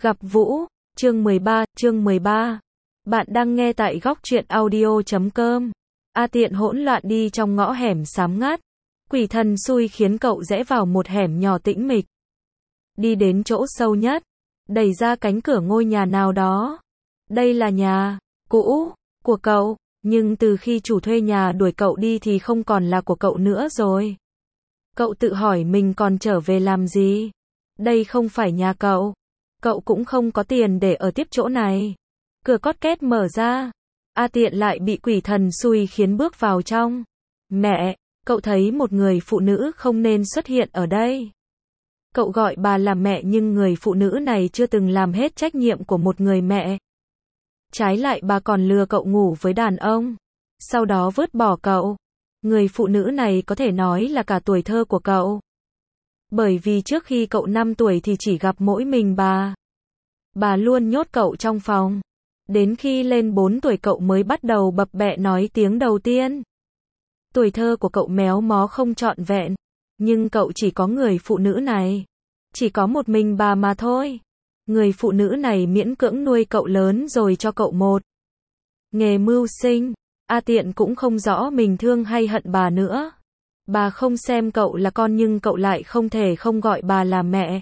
Gặp Vũ, chương 13. Bạn đang nghe tại góc truyện audio.com. A Tiện hỗn loạn đi trong ngõ hẻm xám ngắt. Quỷ thần xui khiến cậu rẽ vào một hẻm nhỏ tĩnh mịch. Đi đến chỗ sâu nhất, đẩy ra cánh cửa ngôi nhà nào đó. Đây là nhà cũ của cậu, nhưng từ khi chủ thuê nhà đuổi cậu đi thì không còn là của cậu nữa rồi. Cậu tự hỏi mình còn trở về làm gì? Đây không phải nhà cậu. Cậu cũng không có tiền để ở tiếp chỗ này. Cửa cót két mở ra. A Tiện lại bị quỷ thần xui khiến bước vào trong. Mẹ, cậu thấy một người phụ nữ không nên xuất hiện ở đây. Cậu gọi bà là mẹ nhưng người phụ nữ này chưa từng làm hết trách nhiệm của một người mẹ. Trái lại bà còn lừa cậu ngủ với đàn ông. Sau đó vứt bỏ cậu. Người phụ nữ này có thể nói là cả tuổi thơ của cậu. Bởi vì trước khi cậu 5 tuổi thì chỉ gặp mỗi mình bà. Bà luôn nhốt cậu trong phòng. Đến khi lên 4 tuổi cậu mới bắt đầu bập bẹ nói tiếng đầu tiên. Tuổi thơ của cậu méo mó không trọn vẹn. Nhưng cậu chỉ có người phụ nữ này. Chỉ có một mình bà mà thôi. Người phụ nữ này miễn cưỡng nuôi cậu lớn rồi cho cậu một nghề mưu sinh. A Tiện cũng không rõ mình thương hay hận bà nữa. Bà không xem cậu là con nhưng cậu lại không thể không gọi bà là mẹ.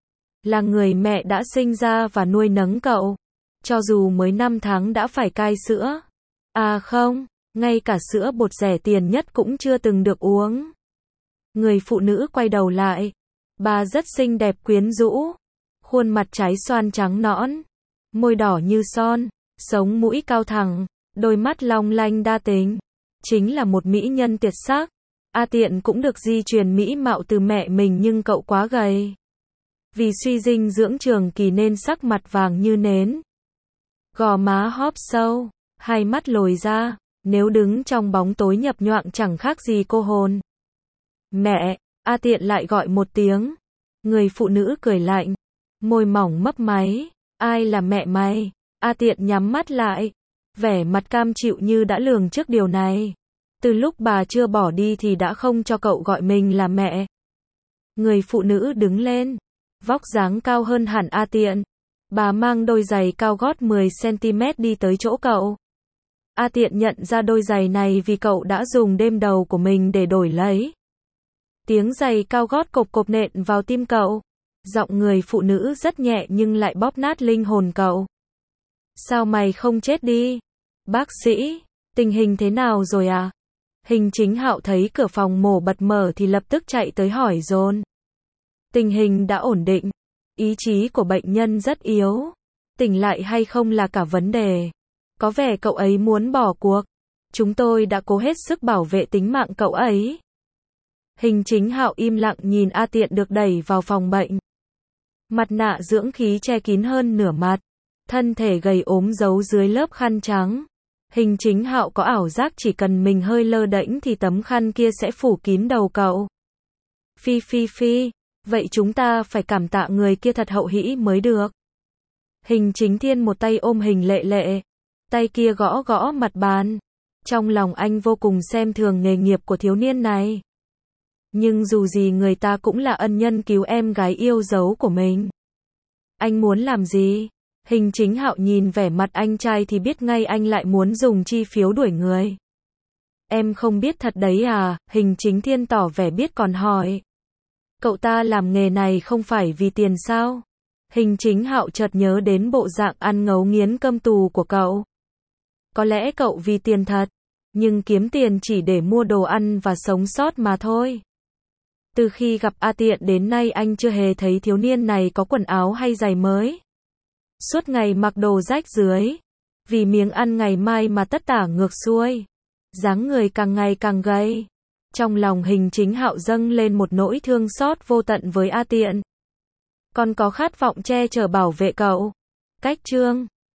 Là người mẹ đã sinh ra và nuôi nấng cậu. Cho dù mới 5 tháng đã phải cai sữa. À không, ngay cả sữa bột rẻ tiền nhất cũng chưa từng được uống. Người phụ nữ quay đầu lại. Bà rất xinh đẹp quyến rũ. Khuôn mặt trái xoan trắng nõn. Môi đỏ như son. Sống mũi cao thẳng. Đôi mắt long lanh đa tính. Chính là một mỹ nhân tuyệt sắc. A Tiện cũng được di truyền mỹ mạo từ mẹ mình nhưng cậu quá gầy. Vì suy dinh dưỡng trường kỳ nên sắc mặt vàng như nến. Gò má hóp sâu. Hai mắt lồi ra. Nếu đứng trong bóng tối nhập nhoạng chẳng khác gì cô hồn. Mẹ, A Tiện lại gọi một tiếng. Người phụ nữ cười lạnh. Môi mỏng mấp máy. Ai là mẹ mày? A Tiện nhắm mắt lại. Vẻ mặt cam chịu như đã lường trước điều này. Từ lúc bà chưa bỏ đi thì đã không cho cậu gọi mình là mẹ. Người phụ nữ đứng lên. Vóc dáng cao hơn hẳn A Tiện. Bà mang đôi giày cao gót 10cm đi tới chỗ cậu. A Tiện nhận ra đôi giày này vì cậu đã dùng đêm đầu của mình để đổi lấy. Tiếng giày cao gót cộp cộp nện vào tim cậu. Giọng người phụ nữ rất nhẹ nhưng lại bóp nát linh hồn cậu. Sao mày không chết đi? Bác sĩ, tình hình thế nào rồi à? Hình Chính Hạo thấy cửa phòng mổ bật mở thì lập tức chạy tới hỏi dồn. Tình hình đã ổn định. Ý chí của bệnh nhân rất yếu. Tỉnh lại hay không là cả vấn đề. Có vẻ cậu ấy muốn bỏ cuộc. Chúng tôi đã cố hết sức bảo vệ tính mạng cậu ấy. Hình Chính Hạo im lặng nhìn A Tiện được đẩy vào phòng bệnh. Mặt nạ dưỡng khí che kín hơn nửa mặt. Thân thể gầy ốm giấu dưới lớp khăn trắng. Hình Chính Hạo có ảo giác chỉ cần mình hơi lơ đễnh thì tấm khăn kia sẽ phủ kín đầu cậu. Phi, vậy chúng ta phải cảm tạ người kia thật hậu hĩ mới được. Hình Chính Thiên một tay ôm Hình Lệ Lệ. Tay kia gõ gõ mặt bàn. Trong lòng anh vô cùng xem thường nghề nghiệp của thiếu niên này. Nhưng dù gì người ta cũng là ân nhân cứu em gái yêu dấu của mình. Anh muốn làm gì? Hình Chính Hạo nhìn vẻ mặt anh trai thì biết ngay anh lại muốn dùng chi phiếu đuổi người. Em không biết thật đấy à? Hình Chính Thiên tỏ vẻ biết còn hỏi. Cậu ta làm nghề này không phải vì tiền sao? Hình Chính Hạo chợt nhớ đến bộ dạng ăn ngấu nghiến câm tù của cậu. Có lẽ cậu vì tiền thật, nhưng kiếm tiền chỉ để mua đồ ăn và sống sót mà thôi. Từ khi gặp A Tiện đến nay anh chưa hề thấy thiếu niên này có quần áo hay giày mới. Suốt ngày mặc đồ rách rưới. Vì miếng ăn ngày mai mà tất tả ngược xuôi. Dáng người càng ngày càng gầy. Trong lòng Hình Chính Hạo dâng lên một nỗi thương xót vô tận với A Tiện. Còn có khát vọng che chở bảo vệ cậu. Cách chương